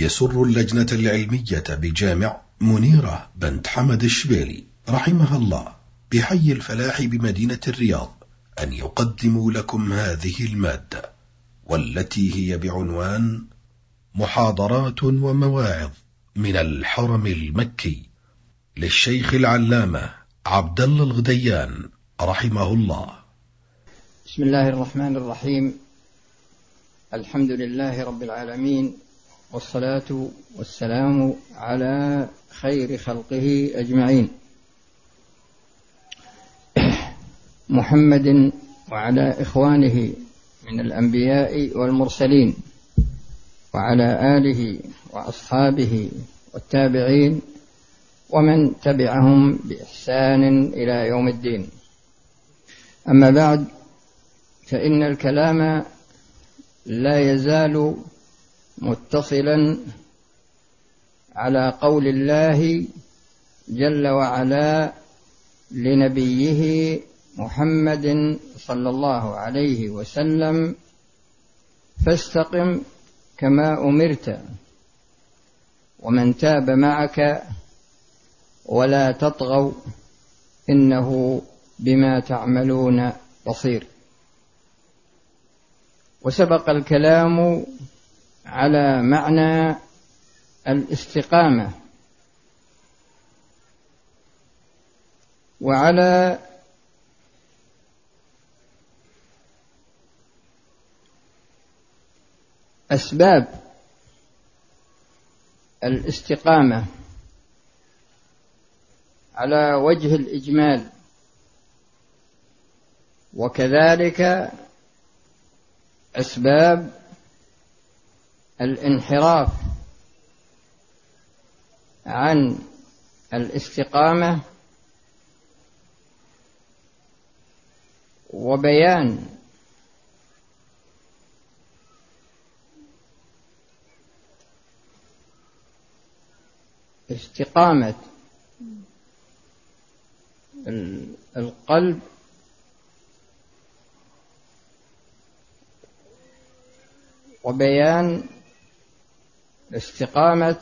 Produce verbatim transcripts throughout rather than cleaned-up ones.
يسر اللجنة العلمية بجامع منيرة بنت حمد الشبيلي رحمها الله بحي الفلاح بمدينة الرياض أن يقدموا لكم هذه المادة، والتي هي بعنوان محاضرات ومواعظ من الحرم المكي للشيخ العلامة عبد الله الغديان رحمه الله. بسم الله الرحمن الرحيم. الحمد لله رب العالمين، والصلاة والسلام على خير خلقه أجمعين، محمد وعلى إخوانه من الأنبياء والمرسلين، وعلى آله وأصحابه والتابعين ومن تبعهم بإحسان إلى يوم الدين. أما بعد، فإن الكلام لا يزال متصلا على قول الله جل وعلا لنبيه محمد صلى الله عليه وسلم: فاستقم كما أمرت ومن تاب معك ولا تطغوا إنه بما تعملون بصير. وسبق الكلام على معنى الاستقامة وعلى أسباب الاستقامة على وجه الإجمال، وكذلك أسباب الانحراف عن الاستقامة، وبيان استقامة القلب وبيان استقامة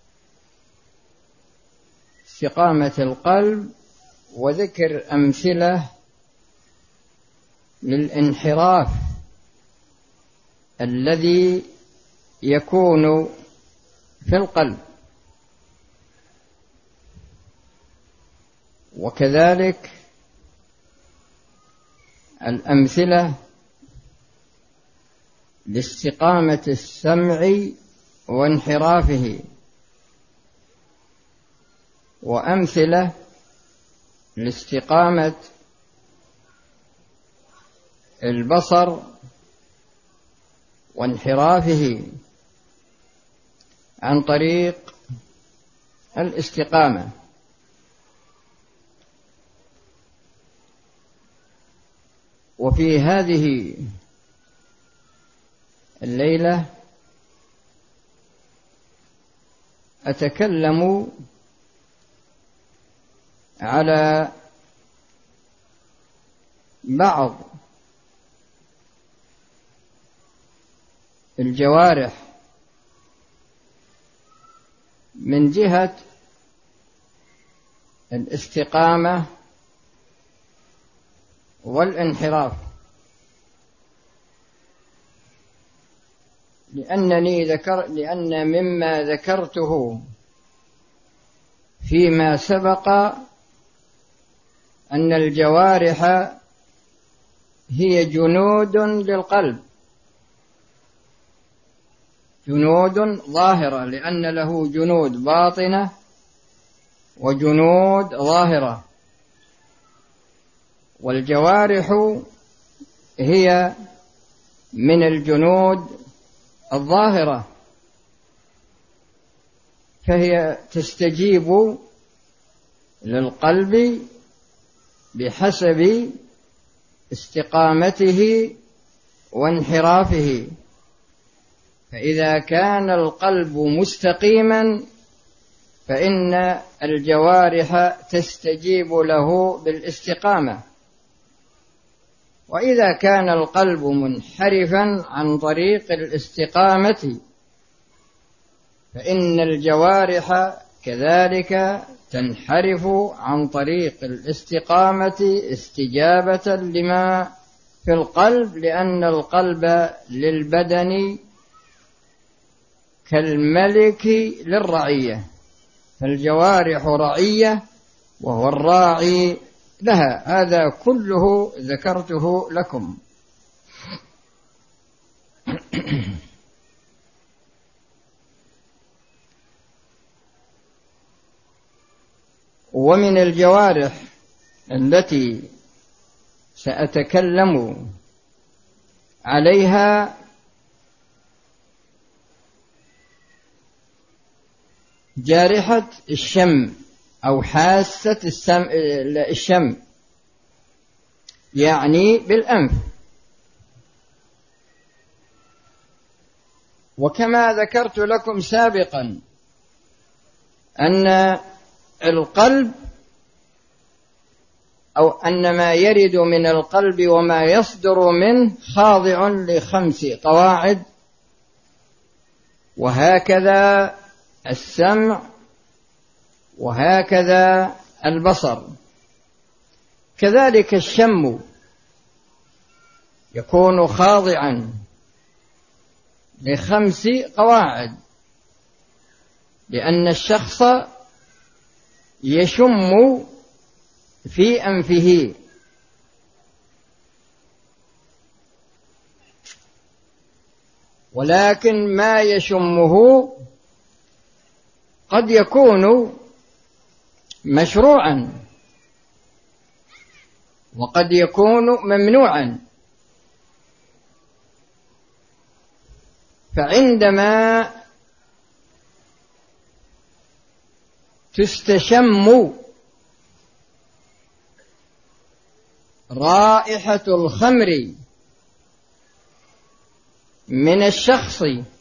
استقامة القلب، وذكر أمثلة للانحراف الذي يكون في القلب، وكذلك الأمثلة لاستقامة السمع وانحرافه، وأمثلة لاستقامة البصر وانحرافه عن طريق الاستقامة. وفي هذه الليلة أتكلم على بعض الجوارح من جهة الاستقامة والانحراف، لأنني ذكر لأن مما ذكرته فيما سبق أن الجوارح هي جنود للقلب، جنود ظاهرة، لأن له جنود باطنة وجنود ظاهرة، والجوارح هي من الجنود الظاهرة، فهي تستجيب للقلب بحسب استقامته وانحرافه. فإذا كان القلب مستقيما فإن الجوارح تستجيب له بالاستقامة، وإذا كان القلب منحرفا عن طريق الاستقامة فإن الجوارح كذلك تنحرف عن طريق الاستقامة استجابة لما في القلب، لأن القلب للبدن كالملك للرعية، فالجوارح رعية وهو الراعي لها. هذا كله ذكرته لكم. ومن الجوارح التي سأتكلم عليها جارحة الشم أو حاسة الشم، يعني بالأنف. وكما ذكرت لكم سابقا أن القلب أو أن ما يرد من القلب وما يصدر منه خاضع لخمس قواعد، وهكذا السمع، وهكذا البصر، كذلك الشم يكون خاضعا لخمس قواعد، لأن الشخص يشم في أنفه، ولكن ما يشمه قد يكون مشروعا وقد يكون ممنوعا. فعندما تستشم رائحة الخمر من الشخص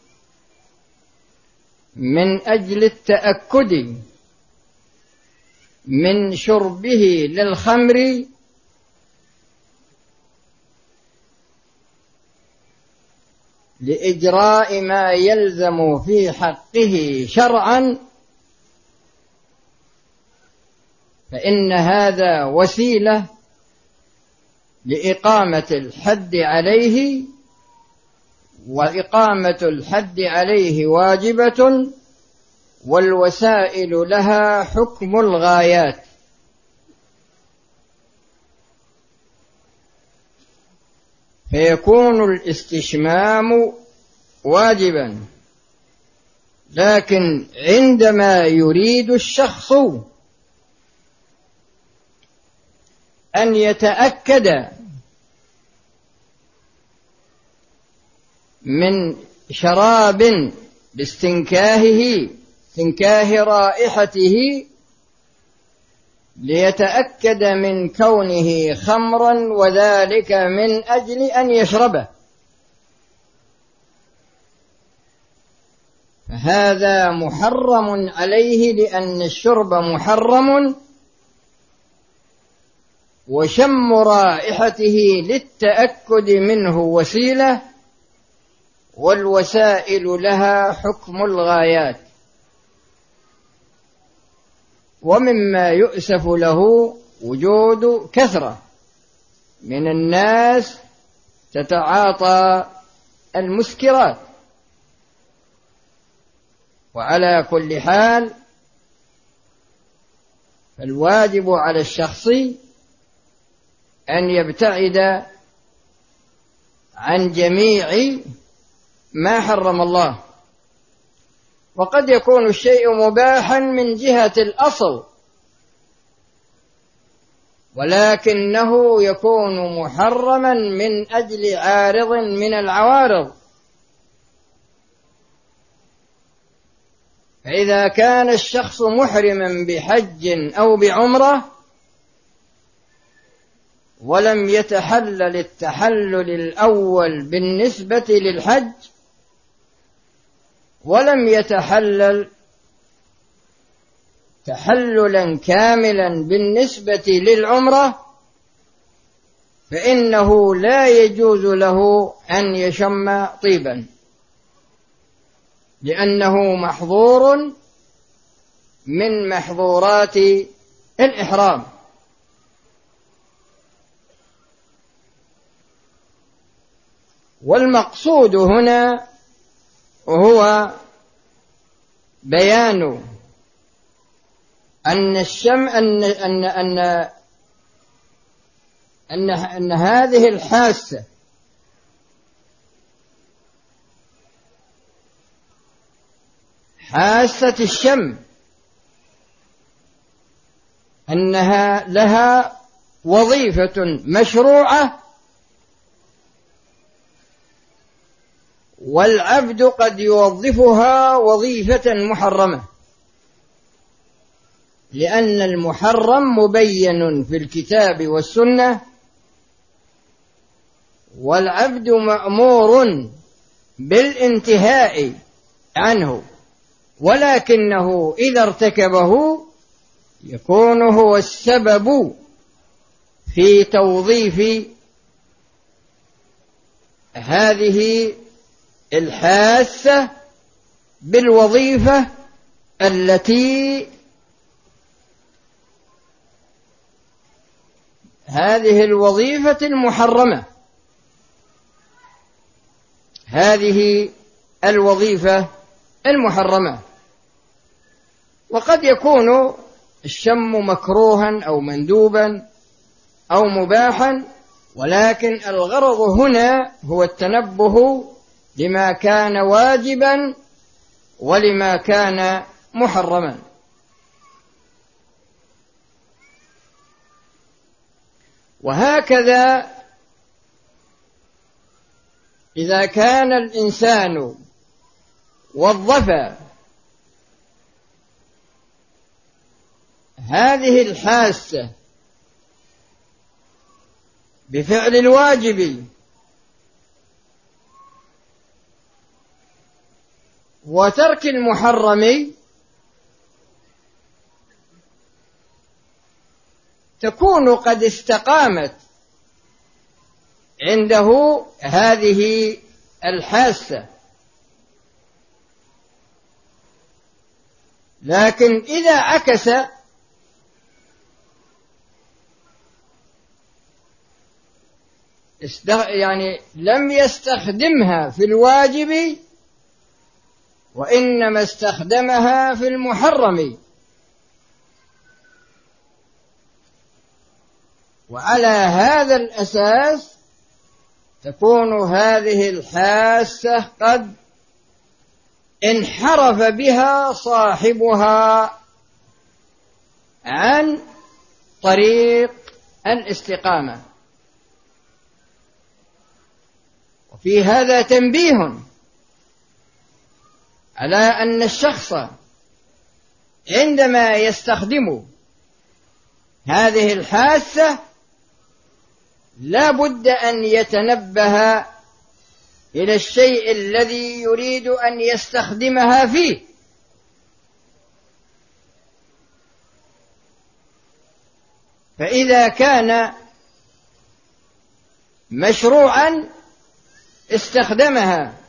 من أجل التأكد من شربه للخمر، لإجراء ما يلزم في حقه شرعا، فإن هذا وسيلة لإقامة الحد عليه، وإقامة الحد عليه واجبة، والوسائل لها حكم الغايات. فيكون الاستشمام واجبا، لكن عندما يريد الشخص أن يتأكد من شراب باستنكاهه استنكاه رائحته، ليتأكد من كونه خمرا، وذلك من أجل أن يشربه، فهذا محرم عليه، لأن الشرب محرم، وشم رائحته للتأكد منه وسيلة، والوسائل لها حكم الغايات. ومما يؤسف له وجود كثرة من الناس تتعاطى المسكرات. وعلى كل حال فالواجب على الشخص أن يبتعد عن جميع ما حرم الله. وقد يكون الشيء مباحا من جهة الأصل، ولكنه يكون محرما من أجل عارض من العوارض. فإذا كان الشخص محرما بحج أو بعمرة ولم يتحلل التحلل الأول بالنسبة للحج، ولم يتحلل تحللا كاملا بالنسبة للعمرة، فإنه لا يجوز له أن يشم طيبا، لأنه محظور من محظورات الإحرام. والمقصود هنا هو بيان أن الشم أن أن أن أن, أن هذه الحاسة حاسة الشم أنها لها وظيفة مشروعة، والعبد قد يوظفها وظيفة محرمة، لأن المحرم مبين في الكتاب والسنة، والعبد مأمور بالانتهاء عنه، ولكنه إذا ارتكبه يكون هو السبب في توظيف هذه الحاسة بالوظيفة التي هذه الوظيفة المحرمة، هذه الوظيفة المحرمة. وقد يكون الشم مكروها أو مندوبا أو مباحا، ولكن الغرض هنا هو التنبه لما كان واجبا ولما كان محرما. وهكذا إذا كان الإنسان وظف هذه الحاسة بفعل الواجب وترك المحرم، تكون قد استقامت عنده هذه الحاسة. لكن إذا عكس يعني لم يستخدمها في الواجب وإنما استخدمها في المحرم، وعلى هذا الأساس تكون هذه الحاسة قد انحرف بها صاحبها عن طريق الاستقامة. وفي هذا تنبيه على أن الشخص عندما يستخدم هذه الحاسة لا بد أن يتنبه إلى الشيء الذي يريد أن يستخدمها فيه، فإذا كان مشروعا استخدمها،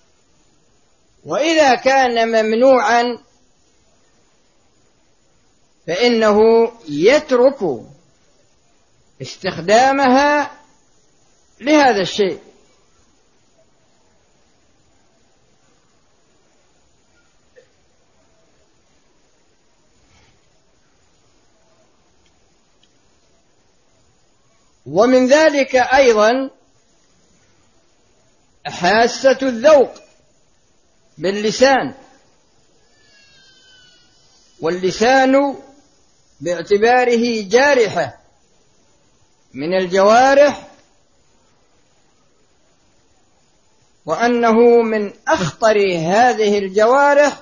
وإذا كان ممنوعا فإنه يترك استخدامها لهذا الشيء. ومن ذلك أيضا حاسة الذوق باللسان، واللسان باعتباره جارحة من الجوارح، وأنه من أخطر هذه الجوارح،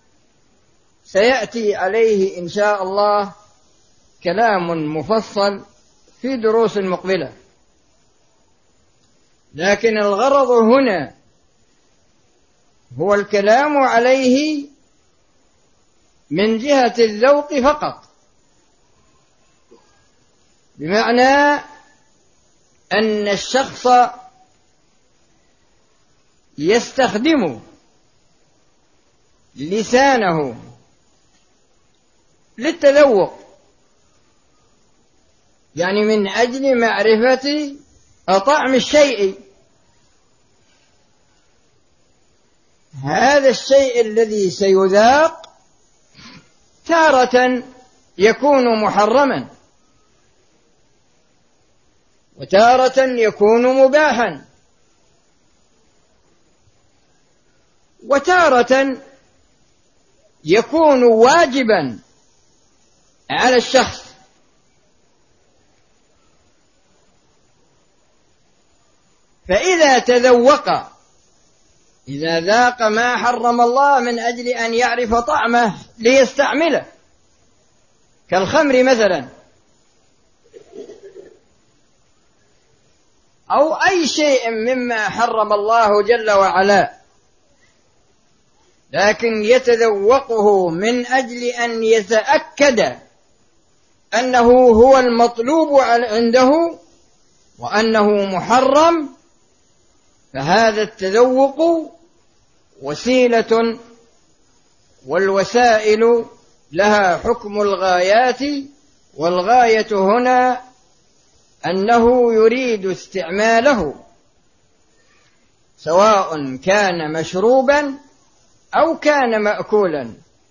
سيأتي عليه إن شاء الله كلام مفصل في دروس مقبلة. لكن الغرض هنا هو الكلام عليه من جهة الذوق فقط، بمعنى أن الشخص يستخدم لسانه للتذوق، يعني من أجل معرفة طعم الشيء. هذا الشيء الذي سيذاق تارة يكون محرما، وتارة يكون مباحا، وتارة يكون واجبا على الشخص. فإذا تذوق، إذا ذاق ما حرم الله من أجل أن يعرف طعمه ليستعمله، كالخمر مثلا، أو أي شيء مما حرم الله جل وعلا، لكن يتذوقه من أجل أن يتأكد أنه هو المطلوب عنده وأنه محرم، فهذا التذوق وسيلة، والوسائل لها حكم الغايات، والغاية هنا أنه يريد استعماله، سواء كان مشروبا أو كان مأكولا.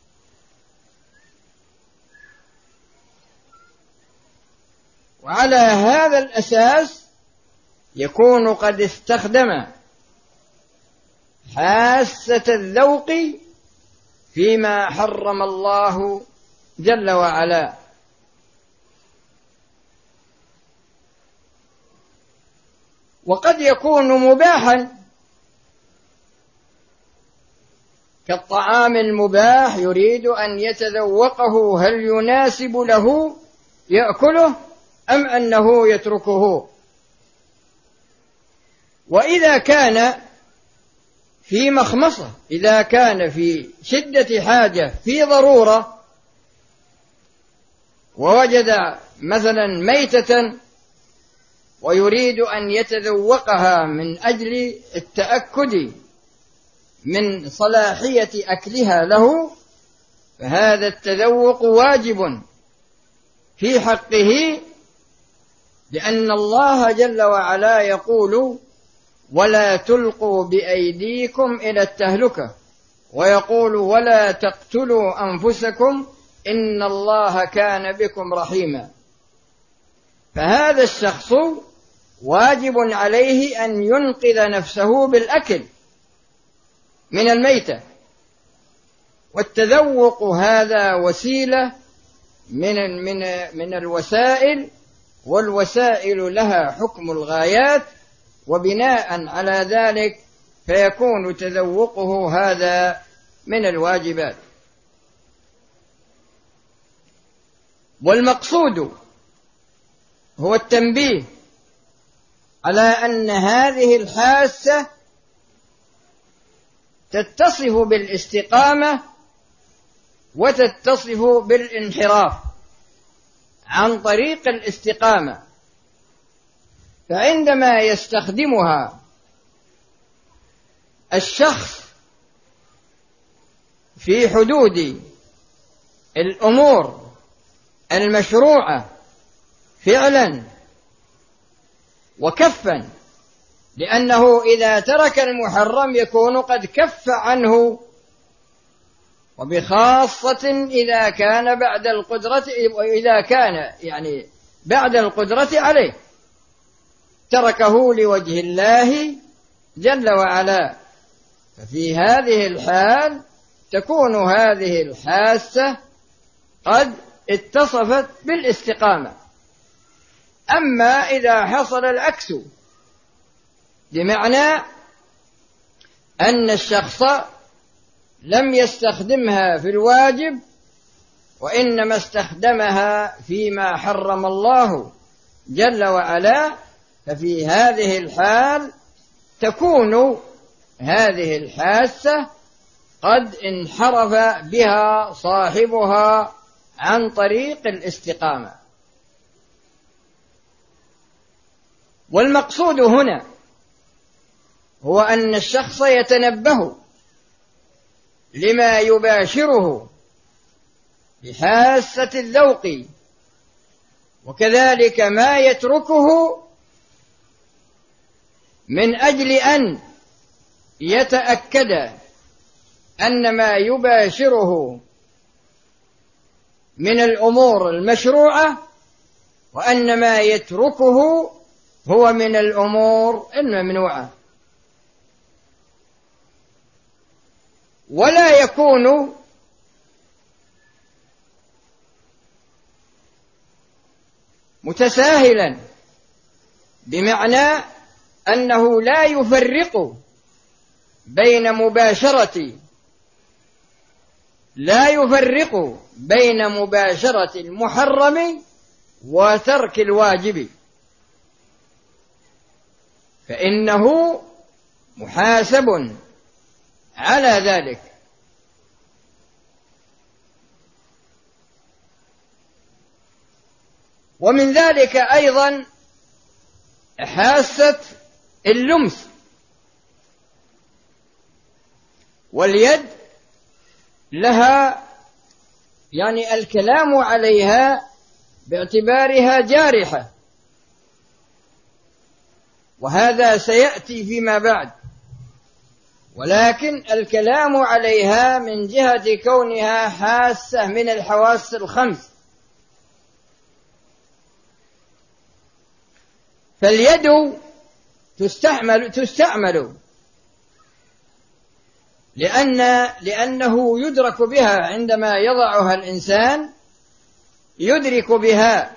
وعلى هذا الأساس يكون قد استخدم حاسة الذوق فيما حرم الله جل وعلا. وقد يكون مباحا، كالطعام المباح يريد أن يتذوقه هل يناسب له يأكله أم أنه يتركه. وإذا كان في مخمصة، إذا كان في شدة حاجة، في ضرورة، ووجد مثلا ميتة ويريد أن يتذوقها من أجل التأكد من صلاحية أكلها له، فهذا التذوق واجب في حقه، لأن الله جل وعلا يقول: ولا تلقوا بأيديكم إلى التهلكة، ويقول: ولا تقتلوا أنفسكم إن الله كان بكم رحيما. فهذا الشخص واجب عليه أن ينقذ نفسه بالأكل من الميتة، والتذوق هذا وسيلة من من من الوسائل، والوسائل لها حكم الغايات، وبناء على ذلك فيكون تذوقه هذا من الواجبات. والمقصود هو التنبيه على أن هذه الحاسة تتصف بالاستقامة وتتصف بالانحراف عن طريق الاستقامة. فعندما يستخدمها الشخص في حدود الأمور المشروعة فعلا وكفا، لأنه إذا ترك المحرم يكون قد كف عنه، وبخاصة إذا كان بعد القدرة، إذا كان يعني بعد القدرة عليه تركه لوجه الله جل وعلا. ففي هذه الحال تكون هذه الحاسة قد اتصفت بالاستقامة. أما إذا حصل العكس، بمعنى أن الشخص لم يستخدمها في الواجب وإنما استخدمها فيما حرم الله جل وعلا، ففي هذه الحال تكون هذه الحاسة قد انحرف بها صاحبها عن طريق الاستقامة. والمقصود هنا هو أن الشخص يتنبه لما يباشره بحاسة الذوق، وكذلك ما يتركه من أجل أن يتأكد أن ما يباشره من الأمور المشروعة، وأن ما يتركه هو من الأمور الممنوعة. ولا يكون متساهلا، بمعنى أنه لا يفرق بين مباشرة لا يفرق بين مباشرة المحرم وترك الواجب، فإنه محاسب على ذلك. ومن ذلك أيضا حاسة اللمس، واليد لها يعني الكلام عليها باعتبارها جارحة، وهذا سيأتي فيما بعد، ولكن الكلام عليها من جهة كونها حاسة من الحواس الخمس. فاليد تستعمل تستعمل لأن لأنه يدرك بها عندما يضعها الإنسان، يدرك بها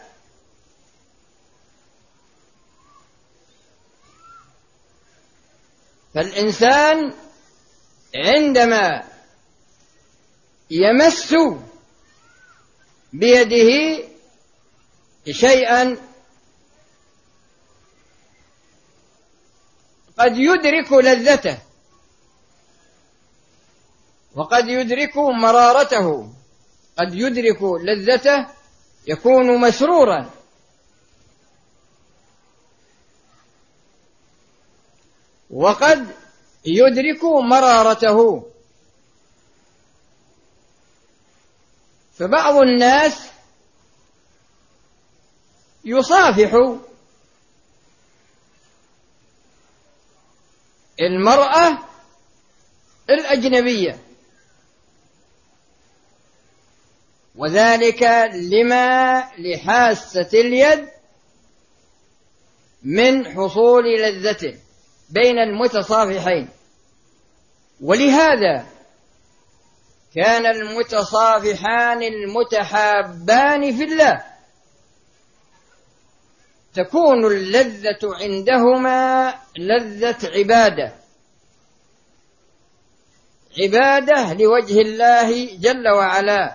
فالإنسان عندما يمس بيده شيئا قد يدرك لذته، وقد يدرك مرارته، قد يدرك لذته يكون مسرورا، وقد يدرك مرارته. فبعض الناس يصافح المرأة الأجنبية، وذلك لما لحاسة اليد من حصول لذته بين المتصافحين. ولهذا كان المتصافحان المتحابان في الله تكون اللذة عندهما لذة عبادة عبادة لوجه الله جل وعلا.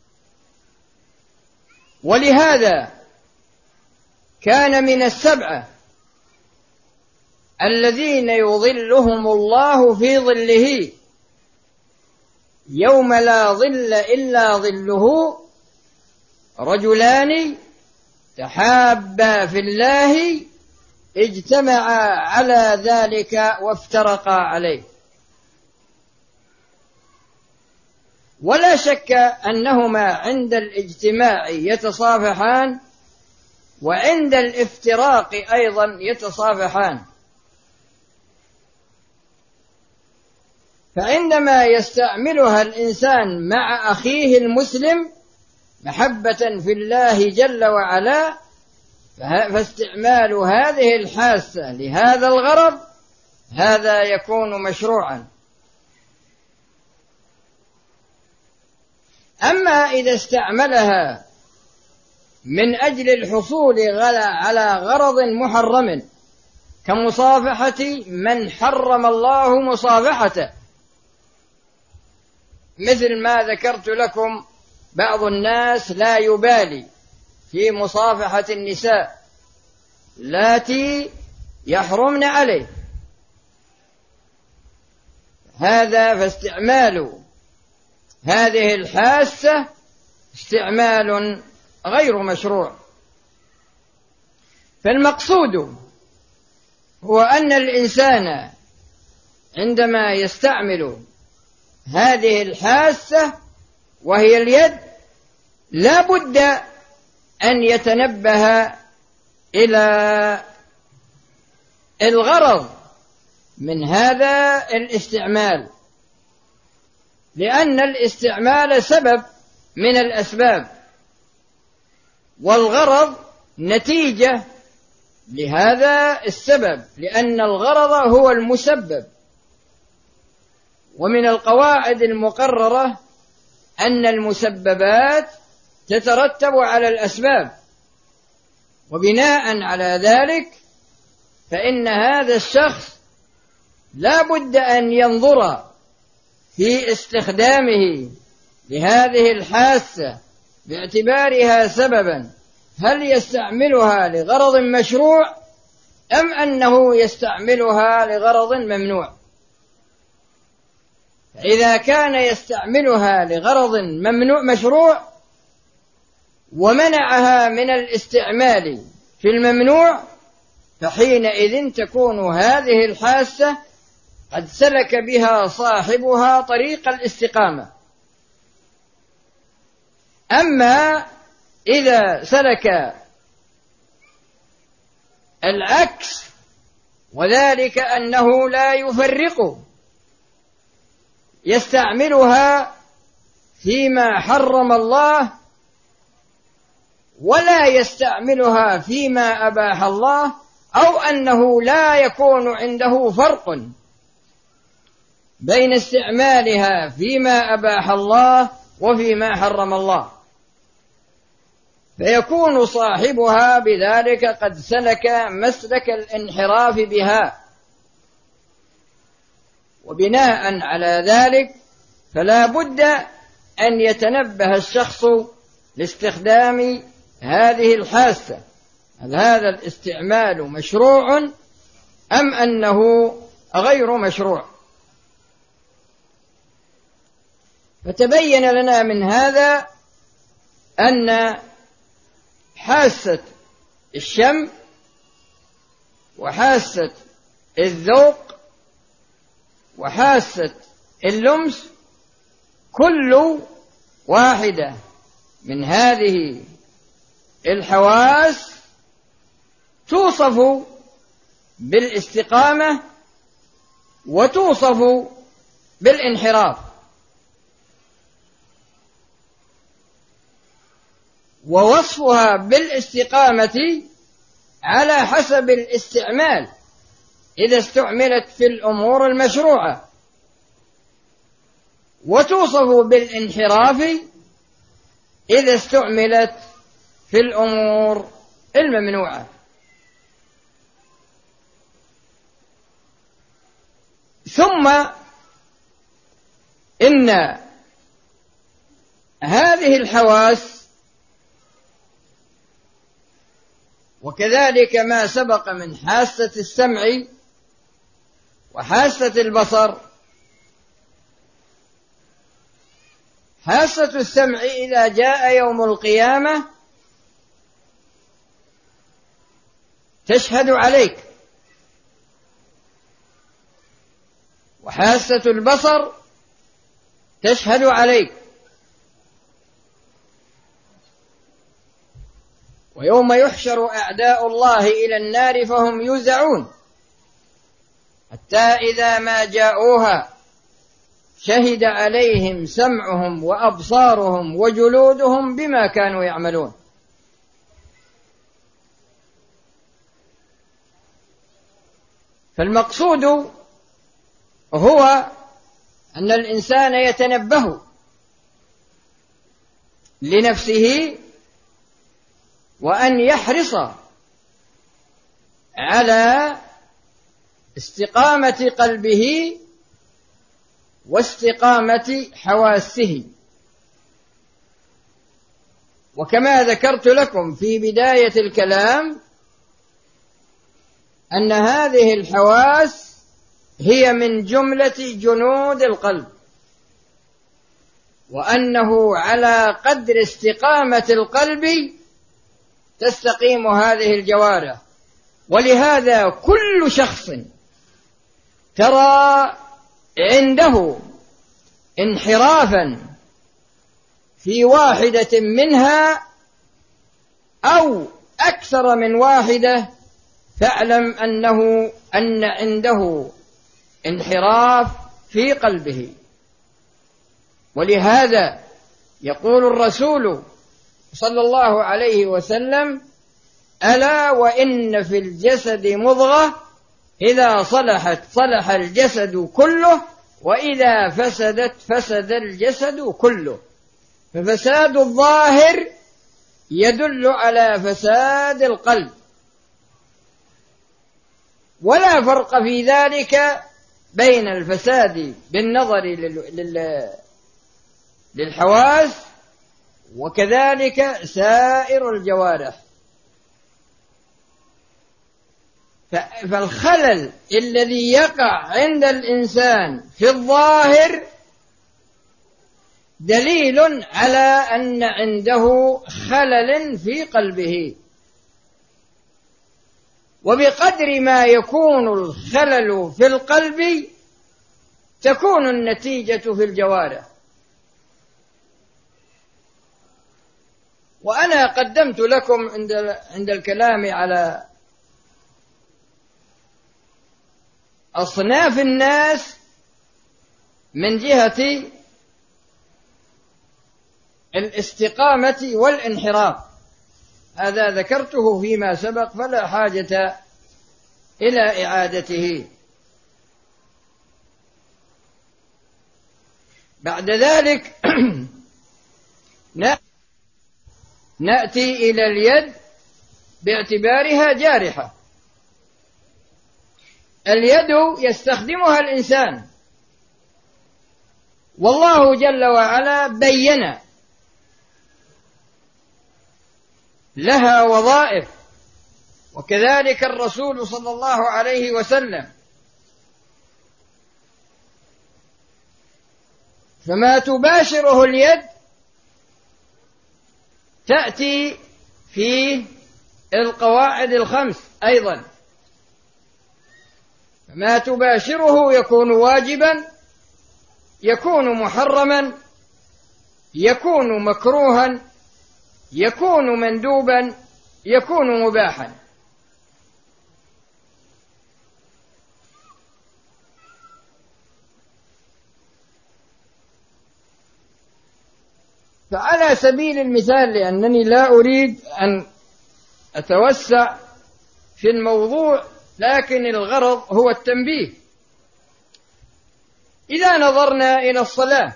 ولهذا كان من السبعة الذين يظلهم الله في ظله يوم لا ظل إلا ظله رجلان تحابا في الله اجتمعا على ذلك وافترقا عليه. ولا شك أنهما عند الاجتماع يتصافحان، وعند الافتراق أيضا يتصافحان. فعندما يستعملها الإنسان مع أخيه المسلم محبة في الله جل وعلا، فاستعمال هذه الحاسة لهذا الغرض هذا يكون مشروعا. أما إذا استعملها من أجل الحصول على غرض محرم كمصافحة من حرم الله مصافحته، مثل ما ذكرت لكم بعض الناس لا يبالي في مصافحة النساء اللاتي يحرمن عليه، هذا فاستعمال هذه الحاسة استعمال غير مشروع. فالمقصود هو أن الإنسان عندما يستعمل هذه الحاسة وهي اليد لا بد أن يتنبه إلى الغرض من هذا الاستعمال، لأن الاستعمال سبب من الأسباب، والغرض نتيجة لهذا السبب، لأن الغرض هو المسبب. ومن القواعد المقررة أن المسببات تترتب على الأسباب، وبناء على ذلك فإن هذا الشخص لا بد أن ينظر في استخدامه لهذه الحاسة باعتبارها سببا، هل يستعملها لغرض مشروع أم أنه يستعملها لغرض ممنوع. فإذا كان يستعملها لغرض ممنوع مشروع ومنعها من الاستعمال في الممنوع، فحينئذ تكون هذه الحاسة قد سلك بها صاحبها طريق الاستقامة. أما إذا سلك العكس، وذلك أنه لا يفرق، يستعملها فيما حرم الله ولا يستعملها فيما أباح الله، أو أنه لا يكون عنده فرق بين استعمالها فيما أباح الله وفيما حرم الله، فيكون صاحبها بذلك قد سلك مسلك الانحراف بها. وبناء على ذلك فلا بد أن يتنبه الشخص لاستخدام هذه الحاسة، هل هذا الاستعمال مشروع أم أنه غير مشروع. فتبين لنا من هذا أن حاسة الشم وحاسة الذوق وحاسة اللمس كل واحدة من هذه الحواس توصف بالاستقامة وتوصف بالانحراف. ووصفها بالاستقامة على حسب الاستعمال، إذا استعملت في الأمور المشروعة، وتوصف بالانحراف إذا استعملت في الأمور الممنوعة. ثم إن هذه الحواس وكذلك ما سبق من حاسة السمع وحاسة البصر، حاسة السمع إذا جاء يوم القيامة تشهد عليك، وحاسة البصر تشهد عليك. ويوم يحشر أعداء الله إلى النار فهم يوزعون حتى إذا ما جاءوها شهد عليهم سمعهم وأبصارهم وجلودهم بما كانوا يعملون. فالمقصود هو أن الإنسان يتنبه لنفسه وأن يحرص على استقامة قلبه واستقامة حواسه. وكما ذكرت لكم في بداية الكلام أن هذه الحواس هي من جملة جنود القلب، وأنه على قدر استقامة القلب تستقيم هذه الجوارح. ولهذا كل شخص ترى عنده انحرافا في واحدة منها أو أكثر من واحدة فاعلم أنه أن عنده انحراف في قلبه. ولهذا يقول الرسول صلى الله عليه وسلم: ألا وإن في الجسد مضغة إذا صلحت صلح الجسد كله وإذا فسدت فسد الجسد كله. ففساد الظاهر يدل على فساد القلب، ولا فرق في ذلك بين الفساد بالنظر للحواس وكذلك سائر الجوارح. فالخلل الذي يقع عند الإنسان في الظاهر دليل على أن عنده خلل في قلبه، وبقدر ما يكون الخلل في القلب تكون النتيجة في الجوارح. وأنا قدمت لكم عند عند الكلام على أصناف الناس من جهة الاستقامة والانحراف، هذا ذكرته فيما سبق فلا حاجة إلى إعادته. بعد ذلك نأتي إلى اليد باعتبارها جارحة. اليد يستخدمها الإنسان، والله جل وعلا بين لها وظائف، وكذلك الرسول صلى الله عليه وسلم. فما تباشره اليد تأتي في القواعد الخمس أيضا. ما تباشره يكون واجبا، يكون محرما، يكون مكروها، يكون مندوبا، يكون مباحا. فعلى سبيل المثال، لأنني لا أريد أن أتوسع في الموضوع لكن الغرض هو التنبيه، إذا نظرنا إلى الصلاة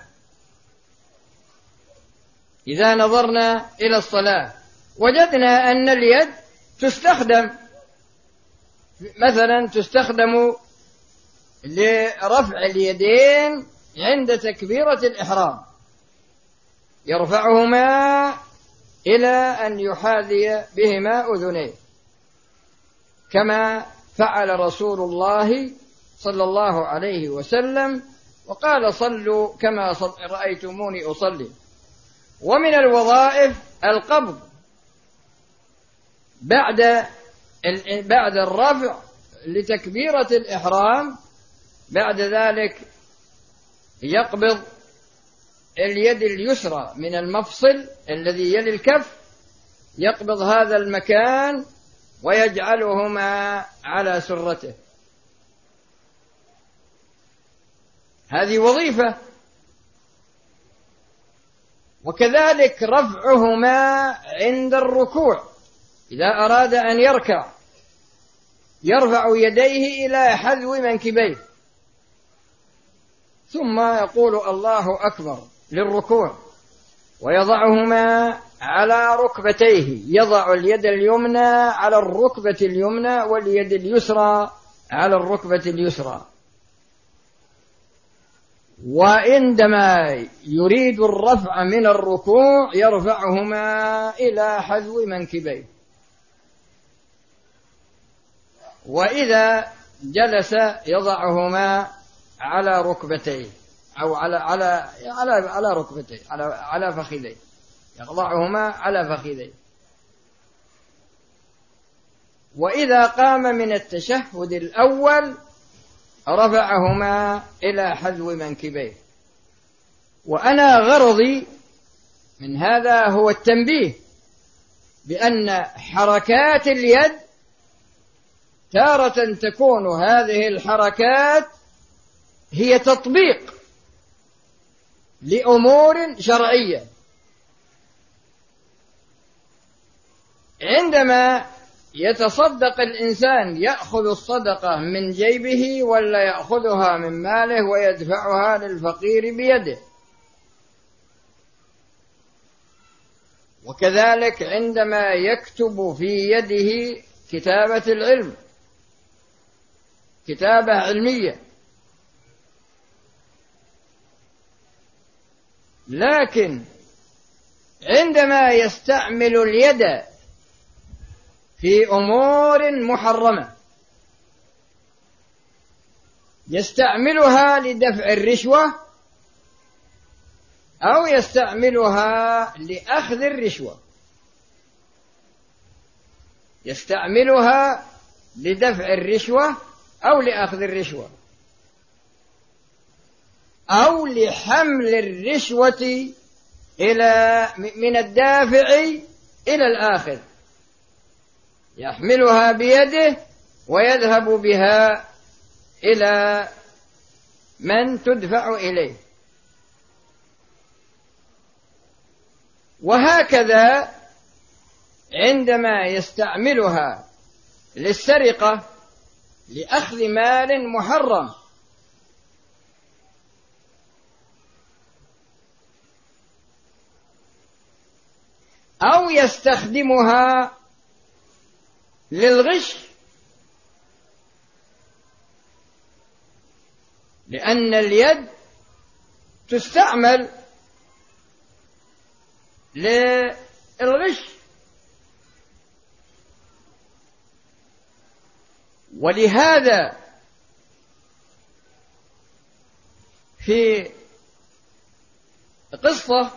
إذا نظرنا إلى الصلاة وجدنا أن اليد تستخدم، مثلا تستخدم لرفع اليدين عند تكبيرة الإحرام، يرفعهما إلى أن يحاذي بهما أذنيه، كما فعل رسول الله صلى الله عليه وسلم وقال: صلوا كما رأيتموني أصلي. ومن الوظائف القبض بعد بعد الرفع لتكبيرة الإحرام، بعد ذلك يقبض اليد اليسرى من المفصل الذي يلي الكف، يقبض هذا المكان ويجعلهما على سرته. هذه وظيفة. وكذلك رفعهما عند الركوع، إذا أراد أن يركع يرفع يديه إلى حذو منكبيه ثم يقول الله أكبر للركوع، ويضعهما على ركبتيه، يضع اليد اليمنى على الركبة اليمنى واليد اليسرى على الركبة اليسرى. وعندما يريد الرفع من الركوع يرفعهما إلى حذو منكبيه، وإذا جلس يضعهما على ركبتيه أو على على على على ركبتيه على على فخذيه، يضعهما على فخذيه. وإذا قام من التشهد الأول رفعهما إلى حذو منكبيه. وأنا غرضي من هذا هو التنبيه بأن حركات اليد تارة تكون هذه الحركات هي تطبيق لأمور شرعية. عندما يتصدق الإنسان يأخذ الصدقة من جيبه ولا يأخذها من ماله ويدفعها للفقير بيده. وكذلك عندما يكتب في يده كتابة العلم، كتابة علمية، لكن عندما يستعمل اليد في أمور محرمة يستعملها لدفع الرشوة أو يستعملها لأخذ الرشوة، يستعملها لدفع الرشوة أو لأخذ الرشوة أو لحمل الرشوة إلى من الدافع إلى الآخذ، يحملها بيده ويذهب بها إلى من تدفع إليه. وهكذا عندما يستعملها للسرقة لأخذ مال محرم أو يستخدمها للغش، لأن اليد تستعمل للغش. ولهذا في قصة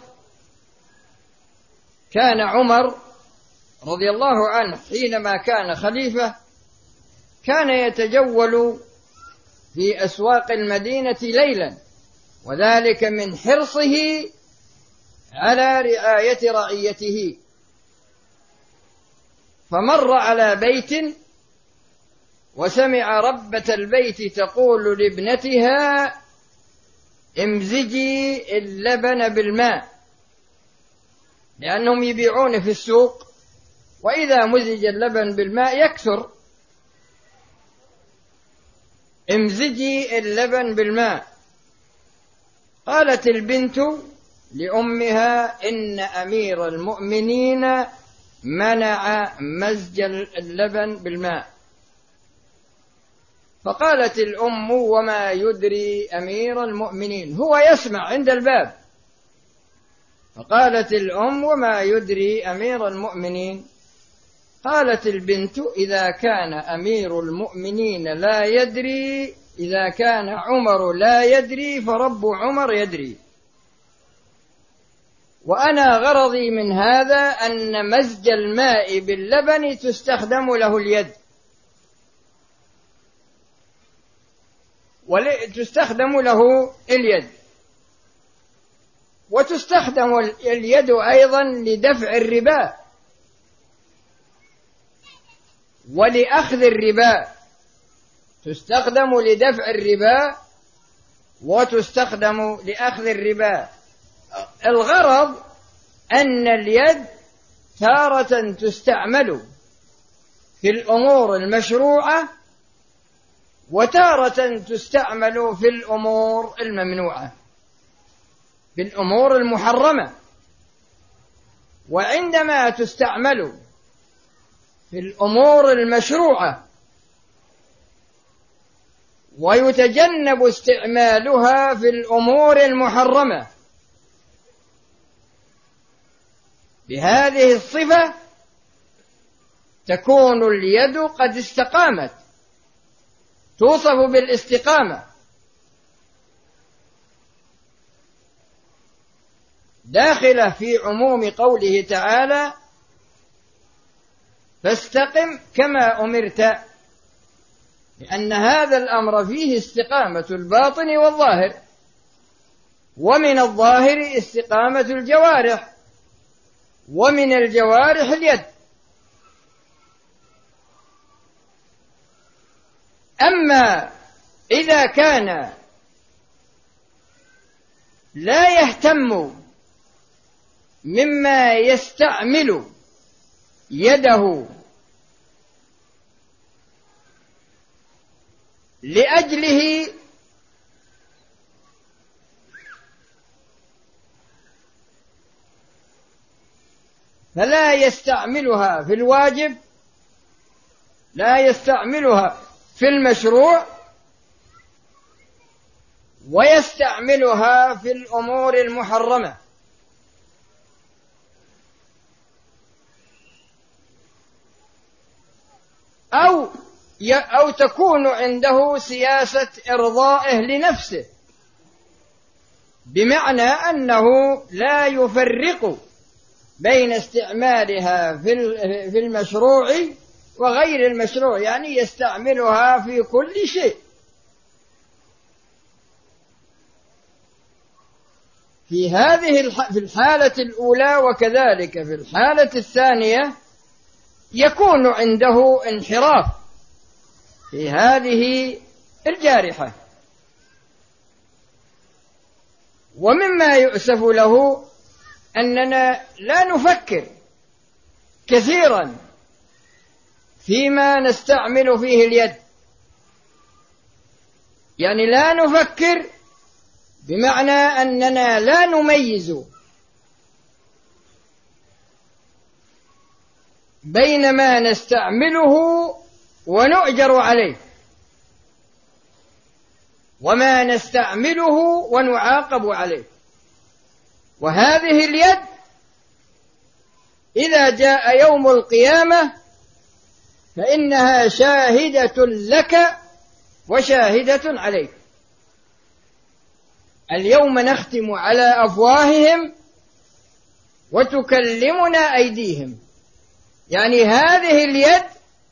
كان عمر رضي الله عنه حينما كان خليفة كان يتجول في أسواق المدينة ليلا، وذلك من حرصه على رعاية رعيته. فمر على بيت وسمع ربة البيت تقول لابنتها امزجي اللبن بالماء، لأنهم يبيعون في السوق وإذا مزج اللبن بالماء يكثر. امزجي اللبن بالماء. قالت البنت لأمها إن أمير المؤمنين منع مزج اللبن بالماء. فقالت الأم وما يدري أمير المؤمنين، هو يسمع عند الباب. فقالت الأم وما يدري أمير المؤمنين. قالت البنت إذا كان أمير المؤمنين لا يدري، إذا كان عمر لا يدري فرب عمر يدري. وأنا غرضي من هذا أن مزج الماء باللبن تستخدم له اليد، وتستخدم له اليد وتستخدم اليد أيضا لدفع الربا ولأخذ الربا، تستخدم لدفع الربا وتستخدم لأخذ الربا. الغرض أن اليد تارة تستعمل في الأمور المشروعة وتارة تستعمل في الأمور الممنوعة، في الأمور المحرمة. وعندما تستعمل في الأمور المشروعة ويتجنب استعمالها في الأمور المحرمة بهذه الصفة تكون اليد قد استقامت، توصف بالاستقامة، داخلة في عموم قوله تعالى فاستقم كما أمرت، لأن هذا الأمر فيه استقامة الباطن والظاهر. ومن الظاهر استقامة الجوارح، ومن الجوارح اليد. أما إذا كان لا يهتم مما يستعمل يده لأجله فلا يستعملها في الواجب، لا يستعملها في المشروع، ويستعملها في الأمور المحرمة. أو أو تكون عنده سياسة إرضائه لنفسه، بمعنى أنه لا يفرق بين استعمالها في المشروع وغير المشروع، يعني يستعملها في كل شيء. في هذه في الحالة الأولى، وكذلك في الحالة الثانية يكون عنده انحراف في هذه الجارحة. ومما يؤسف له أننا لا نفكر كثيرا فيما نستعمل فيه اليد، يعني لا نفكر بمعنى أننا لا نميز بين ما نستعمله ونؤجر عليه وما نستعمله ونعاقب عليه. وهذه اليد إذا جاء يوم القيامة فإنها شاهدة لك وشاهدة عليك. اليوم نختم على أفواههم وتكلمنا أيديهم، يعني هذه اليد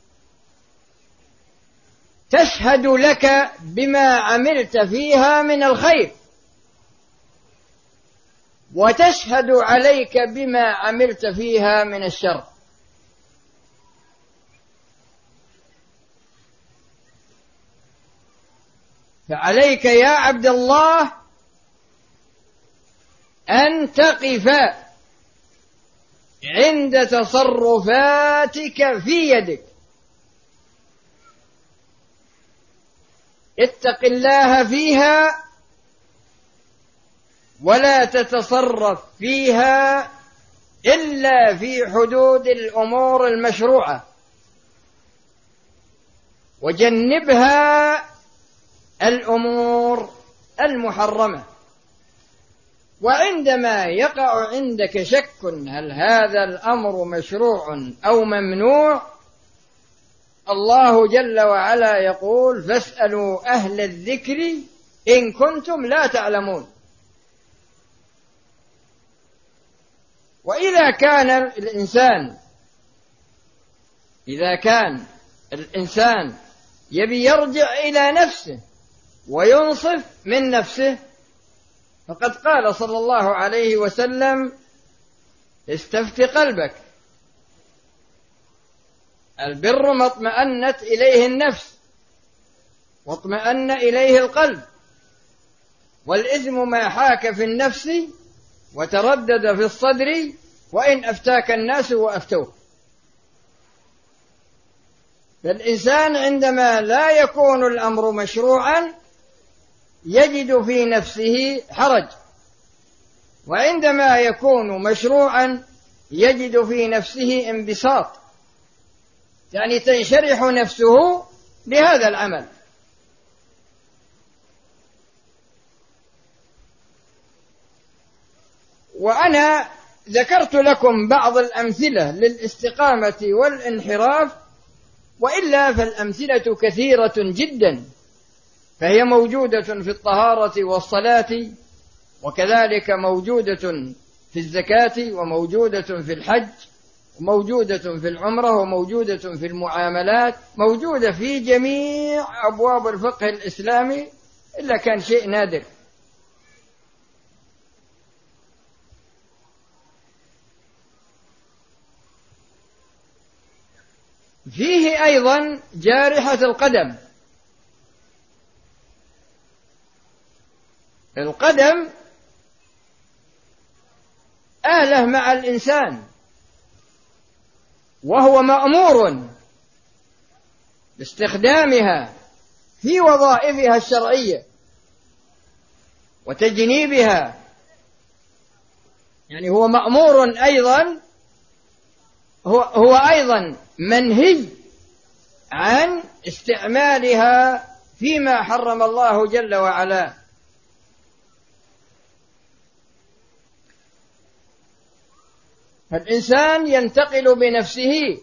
تشهد لك بما عملت فيها من الخير، وتشهد عليك بما عملت فيها من الشر. فعليك يا عبد الله أن تقف عند تصرفاتك في يدك، اتق الله فيها ولا تتصرف فيها إلا في حدود الأمور المشروعة، وجنبها الأمور المحرمة. وعندما يقع عندك شك هل هذا الأمر مشروع أو ممنوع، الله جل وعلا يقول فاسألوا أهل الذكر إن كنتم لا تعلمون. وإذا كان الإنسان إذا كان الإنسان يبي يرجع إلى نفسه وينصف من نفسه، فقد قال صلى الله عليه وسلم استفت قلبك. البر ما اطمأنت إليه النفس واطمأن إليه القلب، والإثم ما حاك في النفس وتردد في الصدر وإن أفتاك الناس وأفتوك. فالإنسان عندما لا يكون الأمر مشروعا يجد في نفسه حرج، وعندما يكون مشروعا يجد في نفسه انبساط، يعني تنشرح نفسه لهذا العمل. وأنا ذكرت لكم بعض الأمثلة للاستقامة والانحراف، وإلا فالأمثلة كثيرة جدا، فهي موجودة في الطهارة والصلاة، وكذلك موجودة في الزكاة، وموجودة في الحج، وموجودة في العمرة، وموجودة في المعاملات، موجودة في جميع أبواب الفقه الإسلامي، إلا كان شيء نادر. فيه أيضا جارحة القدم. القدم آلة مع الإنسان، وهو مأمور باستخدامها في وظائفها الشرعية وتجنيبها، يعني هو مأمور أيضا، هو, هو أيضا منهي عن استعمالها فيما حرم الله جل وعلا. فالإنسان ينتقل بنفسه،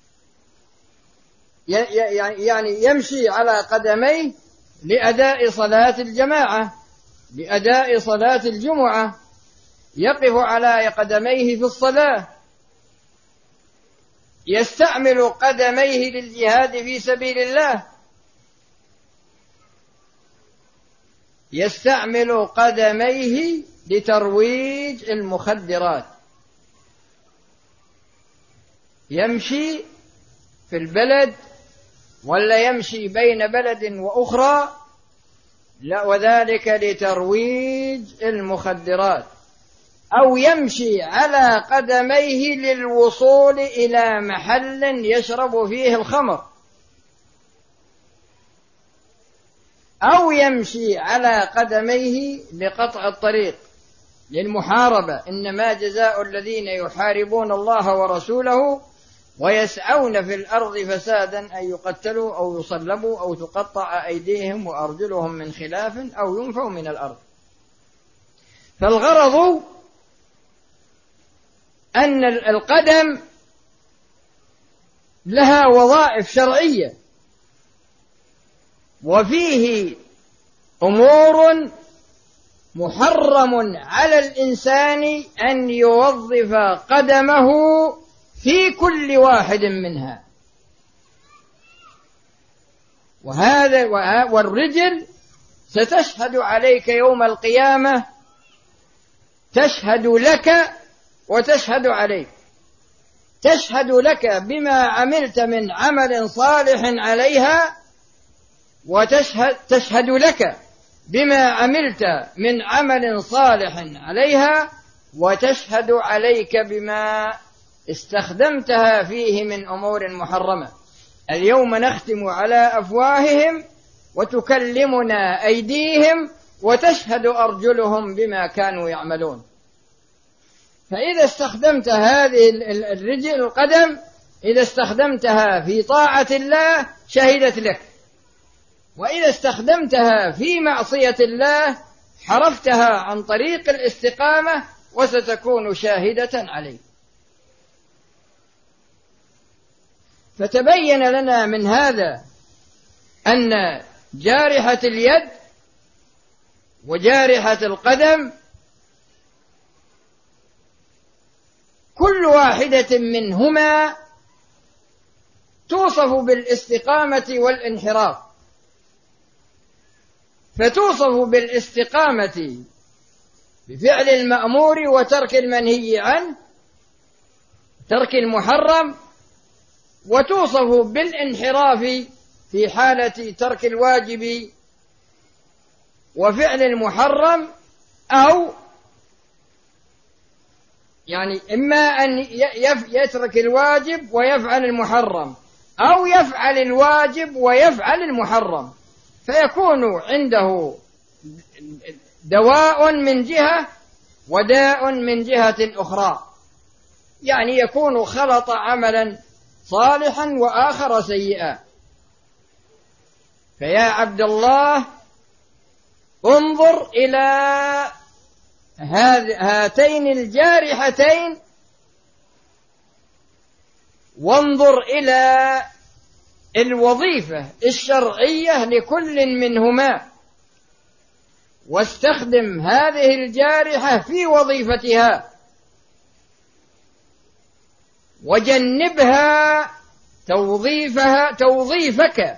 يعني يمشي على قدميه لأداء صلاة الجماعة، لأداء صلاة الجمعة، يقف على قدميه في الصلاة، يستعمل قدميه للجهاد في سبيل الله، يستعمل قدميه لترويج المخدرات، يمشي في البلد ولا يمشي بين بلد وأخرى، لا، وذلك لترويج المخدرات، أو يمشي على قدميه للوصول إلى محل يشرب فيه الخمر، أو يمشي على قدميه لقطع الطريق، للمحاربة. إنما جزاء الذين يحاربون الله ورسوله ويسعون في الأرض فسادا أن يقتلوا أو يصلبوا أو تقطع أيديهم وأرجلهم من خلاف أو ينفوا من الأرض. فالغرض أن القدم لها وظائف شرعية، وفيه أمور محرم على الإنسان أن يوظف قدمه في كل واحد منها. وهذا والرجل ستشهد عليك يوم القيامة، تشهد لك وتشهد عليك، تشهد لك بما عملت من عمل صالح عليها، وتشهد تشهد لك بما عملت من عمل صالح عليها، وتشهد عليك بما استخدمتها فيه من أمور محرمة. اليوم نختم على أفواههم وتكلمنا أيديهم وتشهد أرجلهم بما كانوا يعملون. فإذا استخدمت هذه الرجل القدم، إذا استخدمتها في طاعة الله شهدت لك، وإذا استخدمتها في معصية الله حرفتها عن طريق الاستقامة وستكون شاهدة عليك. فتبين لنا من هذا أن جارحة اليد وجارحة القدم كل واحدة منهما توصف بالاستقامة والانحراف. فتوصف بالاستقامة بفعل المأمور وترك المنهي عنه، ترك المحرم، وتوصف بالانحراف في حالة ترك الواجب وفعل المحرم، أو يعني إما أن يترك الواجب ويفعل المحرم، أو يفعل الواجب ويفعل المحرم، فيكون عنده دواء من جهة وداء من جهة أخرى، يعني يكون خلط عملا صالحا وآخر سيئا. فيا عبد الله انظر إلى هاتين الجارحتين، وانظر إلى الوظيفة الشرعية لكل منهما، واستخدم هذه الجارحة في وظيفتها، وجنبها توظيفها توظيفك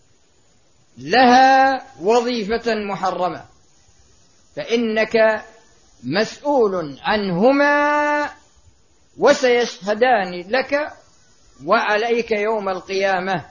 لها وظيفة محرمة، فإنك مسؤول عنهما وسيشهدان لك وعليك يوم القيامة.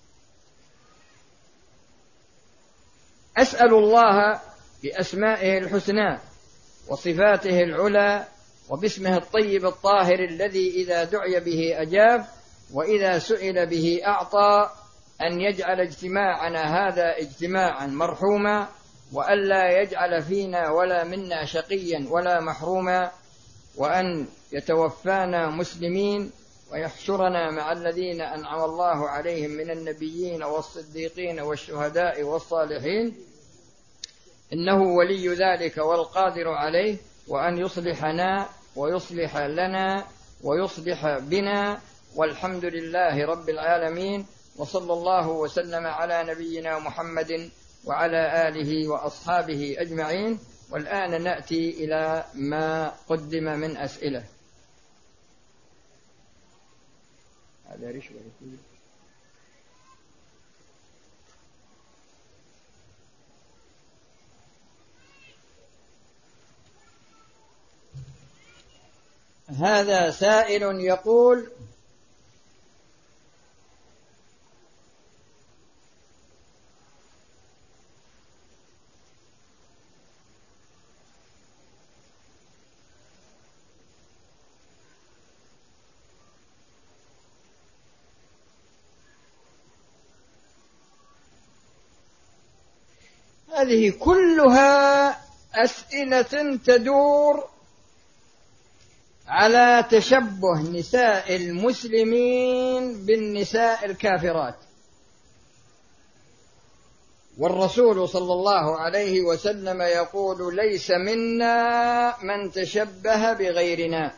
أسأل الله بأسمائه الحسنى وصفاته العلى وباسمه الطيب الطاهر الذي إذا دعي به أجاب وإذا سئل به أعطى أن يجعل اجتماعنا هذا اجتماعا مرحوما، وألا يجعل فينا ولا منا شقيا ولا محروما، وأن يتوفانا مسلمين ويحشرنا مع الذين أنعم الله عليهم من النبيين والصديقين والشهداء والصالحين، إنه ولي ذلك والقادر عليه، وأن يصلحنا ويصلح لنا ويصلح بنا، والحمد لله رب العالمين، وصلى الله وسلم على نبينا محمد وعلى آله وأصحابه أجمعين. والآن نأتي إلى ما قدم من أسئلة. هذا رشوة. هذا سائل يقول: هذه كلها أسئلة تدور على تشبه نساء المسلمين بالنساء الكافرات، والرسول صلى الله عليه وسلم يقول: ليس منا من تشبه بغيرنا.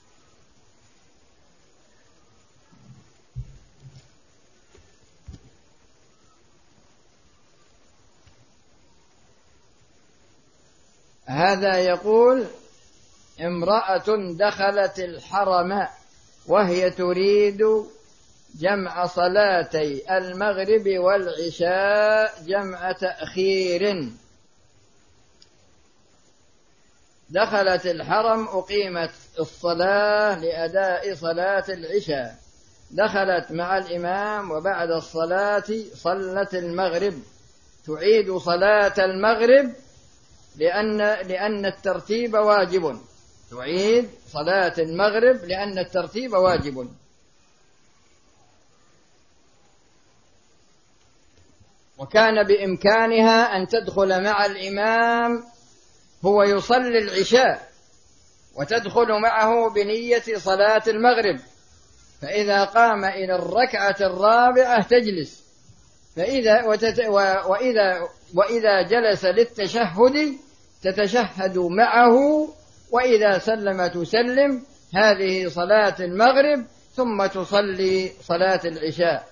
هذا يقول: امرأة دخلت الحرم وهي تريد جمع صلاتي المغرب والعشاء جمع تأخير. دخلت الحرم، أقيمت الصلاة لأداء صلاة العشاء، دخلت مع الإمام وبعد الصلاة صلت المغرب، تعيد صلاة المغرب لأن لأن الترتيب واجب، تعيد صلاة المغرب لأن الترتيب واجب. وكان بإمكانها أن تدخل مع الإمام هو يصلي العشاء وتدخل معه بنية صلاة المغرب، فإذا قام إلى الركعة الرابعة تجلس، فإذا وإذا وإذا جلس للتشهد تتشهد معه، وإذا سلم تسلم. هذه صلاة المغرب، ثم تصلي صلاة العشاء.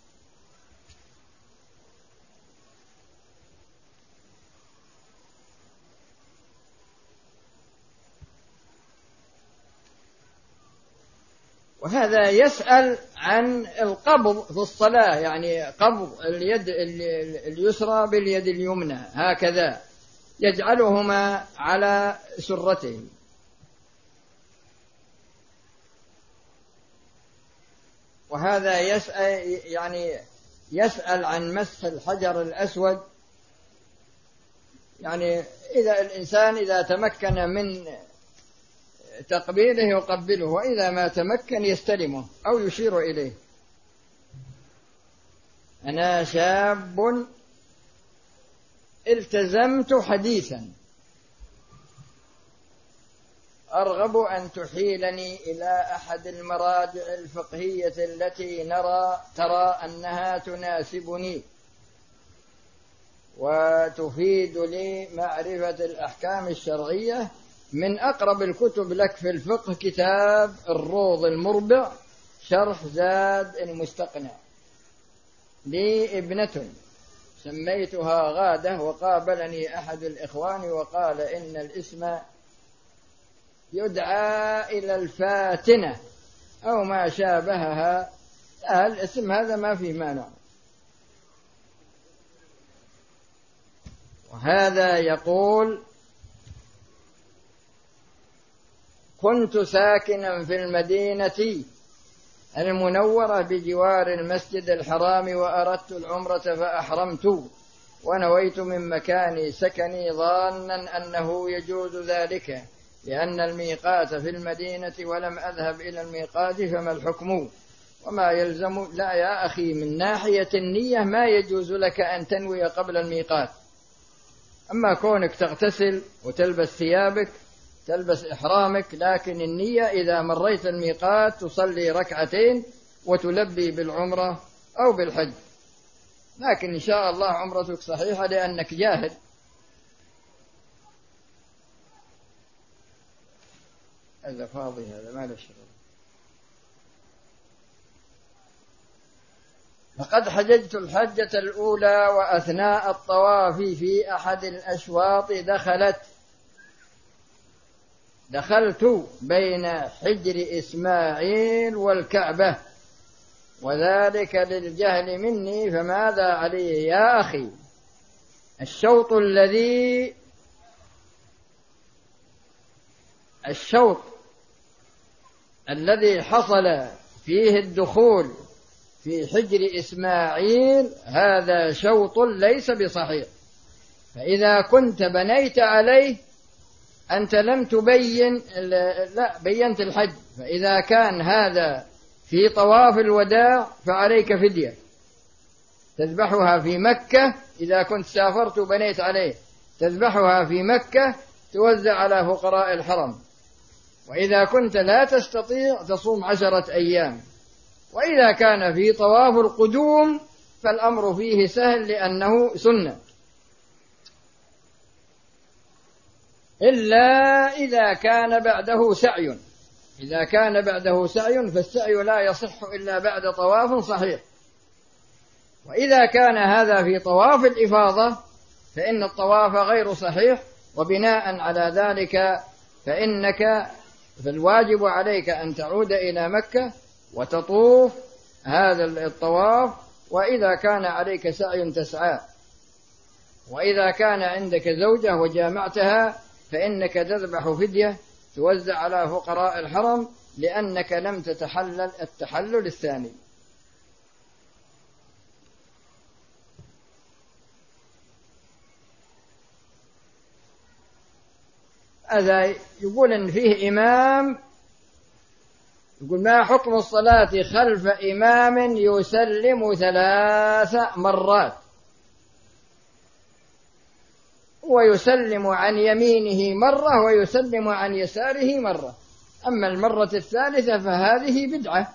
وهذا يسأل عن القبض في الصلاة، يعني قبض اليد اليسرى باليد اليمنى هكذا، يجعلهما على سرته. وهذا يسأل يعني يسأل عن مسح الحجر الأسود، يعني إذا الإنسان إذا تمكن من تقبيله يقبله، وإذا ما تمكن يستلمه أو يشير إليه. أنا شاب التزمت حديثا، أرغب أن تحيلني إلى أحد المراجع الفقهية التي نرى ترى أنها تناسبني وتفيد لي معرفة الأحكام الشرعية. من أقرب الكتب لك في الفقه كتاب الروض المربع شرح زاد المستقنع، لي ابنة سميتها غادة، وقابلني أحد الإخوان وقال إن الاسم يدعى إلى الفاتنة أو ما شابهها. الاسم هذا ما فيه مانع. وهذا يقول: كنت ساكنا في المدينة المنورة بجوار المسجد الحرام وأردت العمرة فأحرمت ونويت من مكان سكني ظانا أنه يجوز ذلك لأن الميقات في المدينة ولم أذهب إلى الميقات فما الحكم وما يلزم؟ لا يا أخي، من ناحية النية ما يجوز لك أن تنوي قبل الميقات. أما كونك تغتسل وتلبس ثيابك تلبس إحرامك، لكن النية إذا مريت الميقات تصلي ركعتين وتلبي بالعمرة أو بالحج، لكن إن شاء الله عمرتك صحيحة لأنك جاهل. هذا فاضي، هذا ما له شغل. فقد حججت الحجة الأولى وأثناء الطواف في أحد الأشواط دخلت دخلت بين حجر إسماعيل والكعبة وذلك للجهل مني، فماذا علي يا أخي؟ الشوط الذي الشوط الذي حصل فيه الدخول في حجر إسماعيل هذا شوط ليس بصحيح، فإذا كنت بنيت عليه أنت لم تبين، لا بينت الحج، فإذا كان هذا في طواف الوداع فعليك فدية تذبحها في مكة. إذا كنت سافرت وبنيت عليه تذبحها في مكة توزع على فقراء الحرم، وإذا كنت لا تستطيع تصوم عشرة أيام. وإذا كان في طواف القدوم فالأمر فيه سهل لأنه سنة، إلا إذا كان بعده سعي. إذا كان بعده سعي فالسعي لا يصح إلا بعد طواف صحيح. وإذا كان هذا في طواف الإفاضة فإن الطواف غير صحيح، وبناء على ذلك فإنك فالواجب عليك أن تعود إلى مكة وتطوف هذا الطواف، وإذا كان عليك سعي تسعى. وإذا كان عندك زوجة وجامعتها فإنك تذبح فدية توزع على فقراء الحرم لأنك لم تتحلل التحلل الثاني. هذا يقول إن فيه إمام، يقول ما حكم الصلاة خلف إمام يسلم ثلاث مرات ويسلم عن يمينه مرة ويسلم عن يساره مرة، أما المرة الثالثة فهذه بدعة.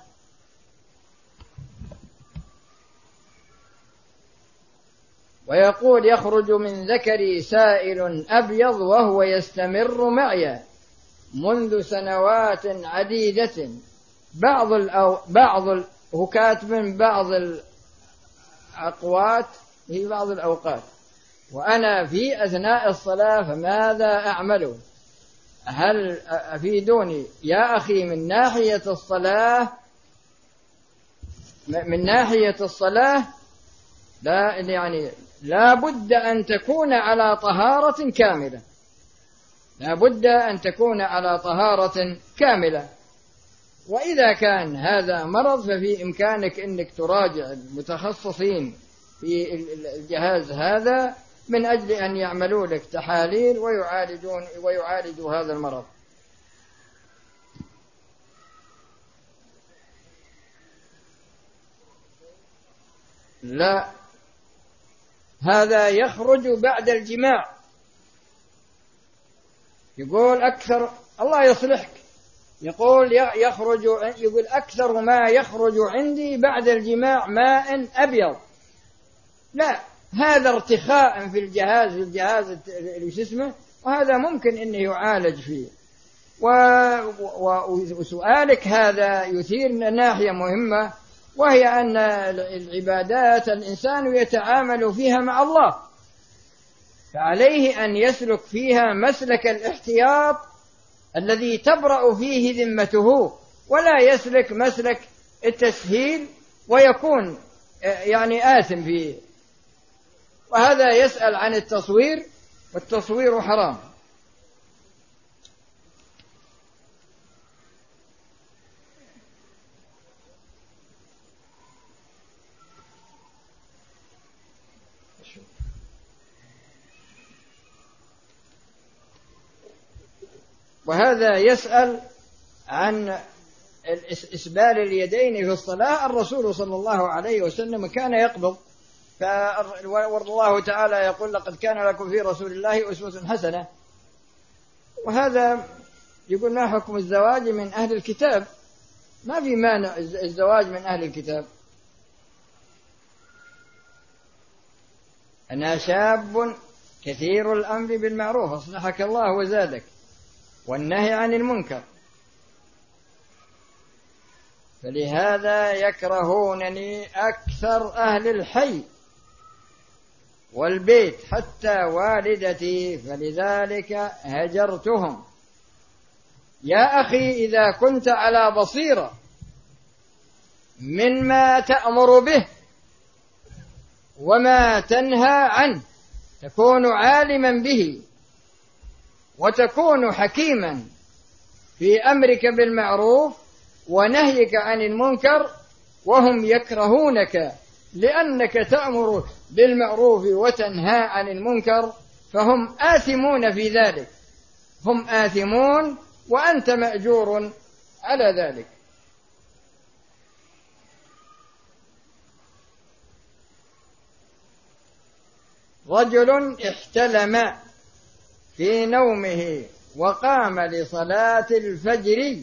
ويقول يخرج من ذكري سائل أبيض وهو يستمر معي منذ سنوات عديدة، بعض الأو... بعض ال... هو كاتب من بعض الأقوات في بعض الأوقات، وأنا في أثناء الصلاة فماذا أعمل؟ هل أفيدوني يا أخي؟ من ناحية الصلاة من ناحية الصلاة لا يعني لا بد أن تكون على طهارة كاملة، لا بد أن تكون على طهارة كاملة. وإذا كان هذا مرض ففي إمكانك أنك تراجع المتخصصين في الجهاز هذا من أجل أن يعملوا لك تحاليل ويعالجون ويعالجوا هذا المرض. لا، هذا يخرج بعد الجماع. يقول أكثر الله يصلحك، يقول يخرج يقول أكثر ما يخرج عندي بعد الجماع ماء أبيض. لا، هذا ارتخاء في الجهاز في الجهاز اللي اسمه، وهذا ممكن أنه يعالج فيه. وسؤالك هذا يثير ناحية مهمة، وهي أن العبادات الإنسان يتعامل فيها مع الله، فعليه أن يسلك فيها مسلك الاحتياط الذي تبرأ فيه ذمته، ولا يسلك مسلك التسهيل ويكون يعني آثم فيه. وهذا يسأل عن التصوير، والتصوير حرام. وهذا يسأل عن إسبال اليدين في الصلاة. الرسول صلى الله عليه وسلم كان يقبض، والله تعالى يقول لقد كان لكم في رسول الله أسوة حسنة. وهذا يقول ما حكم الزواج من أهل الكتاب؟ ما في مانع الزواج من أهل الكتاب. أنا شاب كثير الأمر بالمعروف أصلحك الله وزادك والنهي عن المنكر، فلهذا يكرهونني أكثر أهل الحي والبيت حتى والدتي، فلذلك هجرتهم. يا أخي إذا كنت على بصيرة مما تأمر به وما تنهى عنه، تكون عالما به وتكون حكيما في أمرك بالمعروف ونهيك عن المنكر، وهم يكرهونك لأنك تأمر بالمعروف وتنهى عن المنكر، فهم آثمون في ذلك، هم آثمون وأنت مأجور على ذلك. رجل احتلم في نومه وقام لصلاة الفجر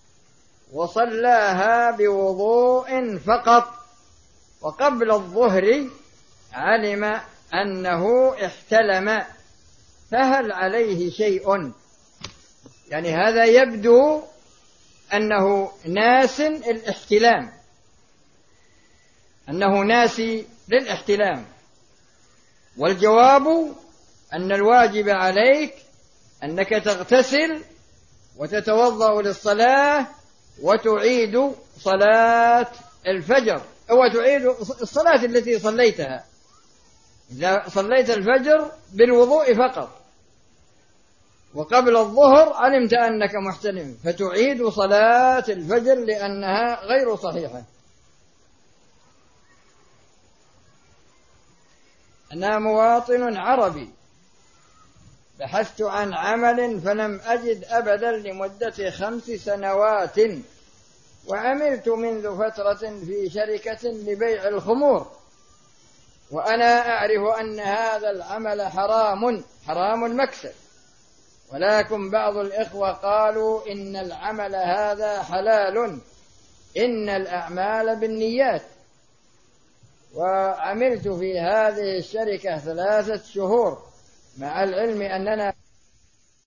وصلاها بوضوء فقط، وقبل الظهر علم أنه احتلم، فهل عليه شيء؟ يعني هذا يبدو أنه ناس الاحتلام، أنه ناسي للاحتلام، والجواب أن الواجب عليك أنك تغتسل وتتوضأ للصلاة وتعيد صلاة الفجر، أو تعيد الصلاة التي صليتها. إذا صليت الفجر بالوضوء فقط وقبل الظهر علمت أنك محتلم، فتعيد صلاة الفجر لأنها غير صحيحة. أنا مواطن عربي بحثت عن عمل فلم أجد أبدا لمدة خمس سنوات، وعملت منذ فترة في شركة لبيع الخمور، وأنا أعرف أن هذا العمل حرام حرام المكسب، ولكن بعض الإخوة قالوا إن العمل هذا حلال، إن الأعمال بالنيات. وعملت في هذه الشركة ثلاثة شهور، مع العلم أننا